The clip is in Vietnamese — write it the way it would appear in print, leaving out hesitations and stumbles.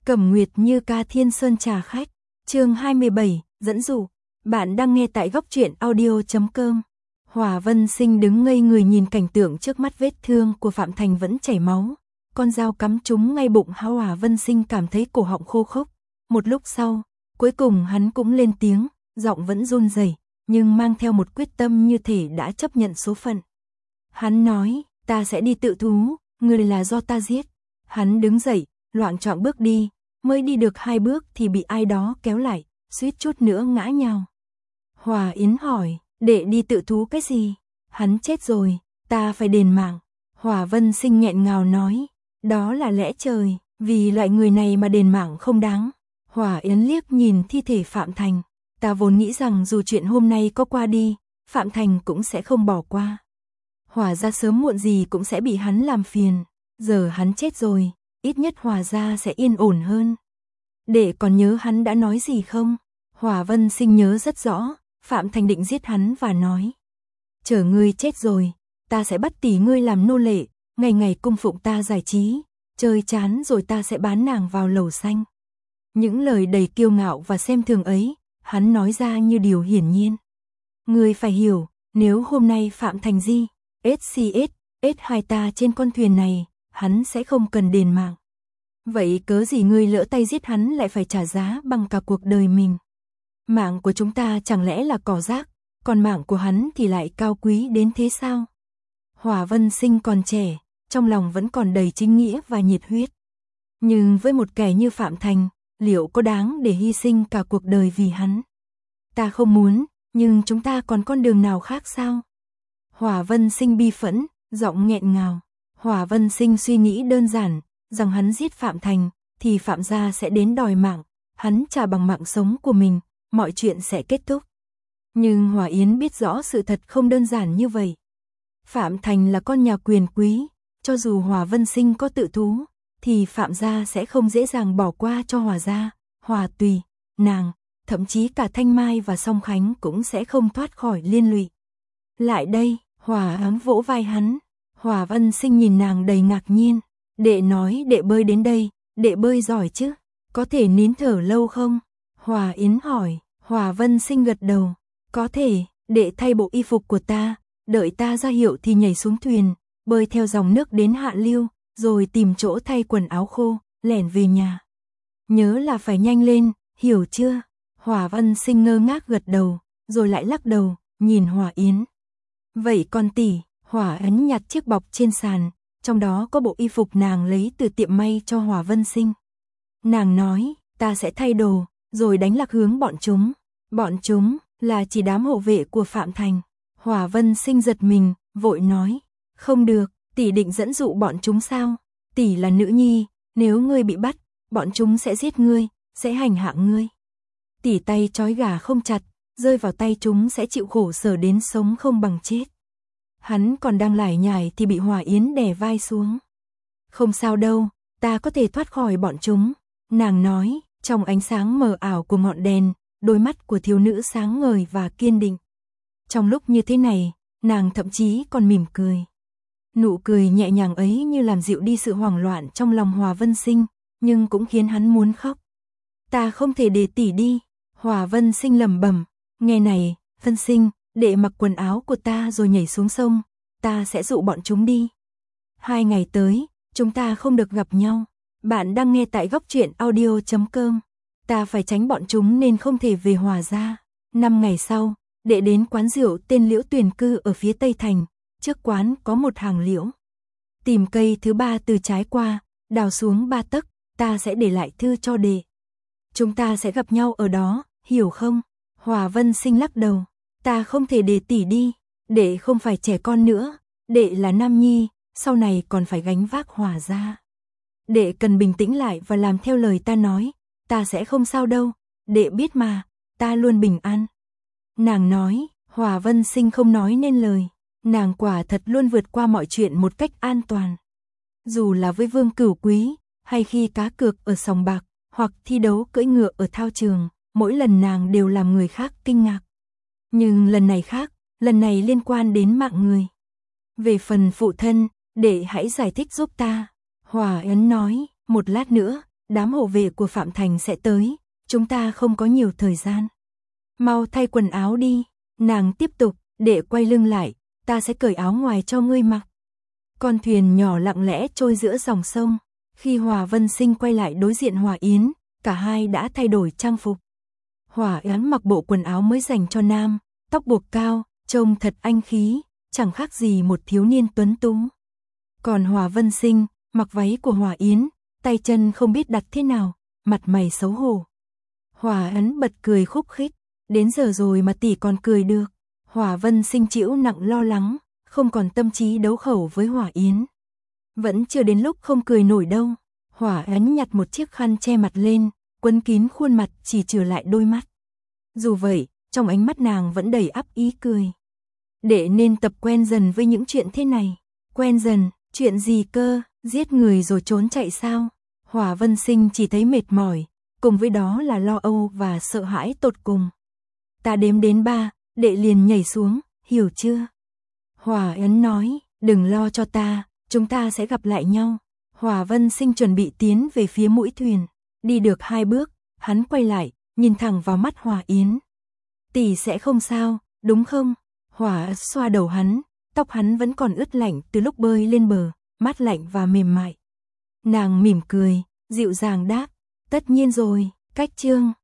Cẩm Nguyệt Như ca Thiên Sơn trà khách, chương 27, dẫn dụ. Bạn đang nghe tại góc truyện audio.com. Hòa Vân Sinh đứng ngây người nhìn cảnh tượng trước mắt, vết thương của Phạm Thành vẫn chảy máu. Con dao cắm trúng ngay bụng. Hòa Vân Sinh cảm thấy cổ họng khô khốc. Một lúc sau, cuối cùng hắn cũng lên tiếng, giọng vẫn run rẩy, nhưng mang theo một quyết tâm như thể đã chấp nhận số phận. Hắn nói, ta sẽ đi tự thú, người là do ta giết. Hắn đứng dậy, loạng choạng bước đi, mới đi được 2 bước thì bị ai đó kéo lại, suýt chút nữa ngã nhào. Hòa Yến hỏi, đệ đi tự thú cái gì? Hắn chết rồi, ta phải đền mạng. Hòa Vân Sinh nghẹn ngào nói, đó là lẽ trời, vì loại người này mà đền mạng không đáng. Hòa Yến liếc nhìn thi thể Phạm Thành, ta vốn nghĩ rằng dù chuyện hôm nay có qua đi, Phạm Thành cũng sẽ không bỏ qua. Hòa gia sớm muộn gì cũng sẽ bị hắn làm phiền, giờ hắn chết rồi, ít nhất Hòa gia sẽ yên ổn hơn. Đệ còn nhớ hắn đã nói gì không? Hòa Vân Sinh nhớ rất rõ, Phạm Thành định giết hắn và nói, chờ ngươi chết rồi, ta sẽ bắt tỷ ngươi làm nô lệ, ngày ngày cung phụng ta giải trí, chơi chán rồi ta sẽ bán nàng vào lầu xanh. Những lời đầy kiêu ngạo và xem thường ấy, hắn nói ra như điều hiển nhiên. Ngươi phải hiểu, nếu hôm nay Phạm Thành di, SCS2 ta trên con thuyền này, hắn sẽ không cần đền mạng. Vậy cớ gì ngươi lỡ tay giết hắn lại phải trả giá bằng cả cuộc đời mình? Mạng của chúng ta chẳng lẽ là cỏ rác, còn mạng của hắn thì lại cao quý đến thế sao? Hòa Vân Sinh còn trẻ, trong lòng vẫn còn đầy chính nghĩa và nhiệt huyết. Nhưng với một kẻ như Phạm Thành, liệu có đáng để hy sinh cả cuộc đời vì hắn? Ta không muốn, nhưng chúng ta còn con đường nào khác sao? Hòa Vân Sinh bi phẫn, giọng nghẹn ngào. Hòa Vân Sinh suy nghĩ đơn giản, rằng hắn giết Phạm Thành, thì Phạm gia sẽ đến đòi mạng, hắn trả bằng mạng sống của mình, mọi chuyện sẽ kết thúc. Nhưng Hòa Yến biết rõ sự thật không đơn giản như vậy. Phạm Thành là con nhà quyền quý, cho dù Hòa Vân Sinh có tự thú, thì Phạm gia sẽ không dễ dàng bỏ qua cho Hòa gia, Hòa Tùy, nàng, thậm chí cả Thanh Mai và Song Khánh cũng sẽ không thoát khỏi liên lụy. Lại đây, Hòa Áng vỗ vai hắn. Hòa Vân Sinh nhìn nàng đầy ngạc nhiên. Đệ nói đệ bơi đến đây, đệ bơi giỏi chứ, có thể nín thở lâu không? Hòa Yến hỏi. Hòa Vân Sinh gật đầu, có thể, đệ thay bộ y phục của ta, đợi ta ra hiệu thì nhảy xuống thuyền, bơi theo dòng nước đến hạ lưu, rồi tìm chỗ thay quần áo khô, lẻn về nhà. Nhớ là phải nhanh lên, hiểu chưa? Hòa Vân Sinh ngơ ngác gật đầu, rồi lại lắc đầu, nhìn Hòa Yến. Vậy con tỷ, Hòa Yến nhặt chiếc bọc trên sàn, trong đó có bộ y phục nàng lấy từ tiệm may cho Hòa Vân Sinh. Nàng nói, ta sẽ thay đồ, rồi đánh lạc hướng bọn chúng. Bọn chúng là chỉ đám hộ vệ của Phạm Thành. Hòa Vân Sinh giật mình, vội nói, không được, tỷ định dẫn dụ bọn chúng sao? Tỷ là nữ nhi, nếu ngươi bị bắt, bọn chúng sẽ giết ngươi, sẽ hành hạ ngươi. Tỷ tay trói gà không chặt, rơi vào tay chúng sẽ chịu khổ sở đến sống không bằng chết. Hắn còn đang lải nhải thì bị Hòa Yến đè vai xuống. Không sao đâu, ta có thể thoát khỏi bọn chúng. Nàng nói, trong ánh sáng mờ ảo của ngọn đèn, đôi mắt của thiếu nữ sáng ngời và kiên định. Trong lúc như thế này, nàng thậm chí còn mỉm cười. Nụ cười nhẹ nhàng ấy như làm dịu đi sự hoảng loạn trong lòng Hòa Vân Sinh, nhưng cũng khiến hắn muốn khóc. Ta không thể để tỷ đi. Hòa Vân Sinh lẩm bẩm, nghe này, Vân Sinh, đệ mặc quần áo của ta rồi nhảy xuống sông, ta sẽ dụ bọn chúng đi. 2 ngày tới, chúng ta không được gặp nhau. Bạn đang nghe tại góc truyện audio.com. Ta phải tránh bọn chúng nên không thể về Hòa gia. 5 ngày sau, đệ đến quán rượu tên Liễu Tuyền Cư ở phía Tây Thành, trước quán có một hàng liễu. Tìm cây thứ 3 từ trái qua, đào xuống 3 tấc, ta sẽ để lại thư cho đệ. Chúng ta sẽ gặp nhau ở đó, hiểu không? Hòa Vân Sinh lắc đầu, ta không thể để tỷ đi, đệ không phải trẻ con nữa, đệ là nam nhi, sau này còn phải gánh vác Hòa gia. Đệ cần bình tĩnh lại và làm theo lời ta nói, ta sẽ không sao đâu, đệ biết mà, ta luôn bình an. Nàng nói, Hòa Vân Sinh không nói nên lời, nàng quả thật luôn vượt qua mọi chuyện một cách an toàn. Dù là với Vương Cửu Quý, hay khi cá cược ở sòng bạc, hoặc thi đấu cưỡi ngựa ở thao trường, mỗi lần nàng đều làm người khác kinh ngạc. Nhưng lần này khác, lần này liên quan đến mạng người. Về phần phụ thân, đệ hãy giải thích giúp ta. Hòa Yến nói, một lát nữa, đám hộ vệ của Phạm Thành sẽ tới, chúng ta không có nhiều thời gian. Mau thay quần áo đi, nàng tiếp tục, đệ quay lưng lại, ta sẽ cởi áo ngoài cho ngươi mặc. Con thuyền nhỏ lặng lẽ trôi giữa dòng sông, khi Hòa Vân Sinh quay lại đối diện Hòa Yến, cả hai đã thay đổi trang phục. Hòa Yến mặc bộ quần áo mới dành cho nam, tóc buộc cao, trông thật anh khí, chẳng khác gì một thiếu niên tuấn tú. Còn Hòa Vân Sinh, mặc váy của Hòa Yến, tay chân không biết đặt thế nào, mặt mày xấu hổ. Hòa Yến bật cười khúc khích, đến giờ rồi mà tỷ còn cười được. Hòa Vân Sinh chịu nặng lo lắng, không còn tâm trí đấu khẩu với Hòa Yến. Vẫn chưa đến lúc không cười nổi đâu. Hòa Yến nhặt một chiếc khăn che mặt lên, quấn kín khuôn mặt chỉ trừ lại đôi mắt. Dù vậy, trong ánh mắt nàng vẫn đầy ắp ý cười. Đệ nên tập quen dần với những chuyện thế này. Quen dần, chuyện gì cơ, giết người rồi trốn chạy sao? Hòa Vân Sinh chỉ thấy mệt mỏi, cùng với đó là lo âu và sợ hãi tột cùng. Ta đếm đến 3, đệ liền nhảy xuống, hiểu chưa? Hòa Yến nói, đừng lo cho ta, chúng ta sẽ gặp lại nhau. Hòa Vân Sinh chuẩn bị tiến về phía mũi thuyền. Đi được 2 bước, hắn quay lại, nhìn thẳng vào mắt Hòa Yến. Tỷ sẽ không sao, đúng không? Hòa Yến xoa đầu hắn, tóc hắn vẫn còn ướt lạnh từ lúc bơi lên bờ, mát lạnh và mềm mại. Nàng mỉm cười, dịu dàng đáp, tất nhiên rồi, cách chương.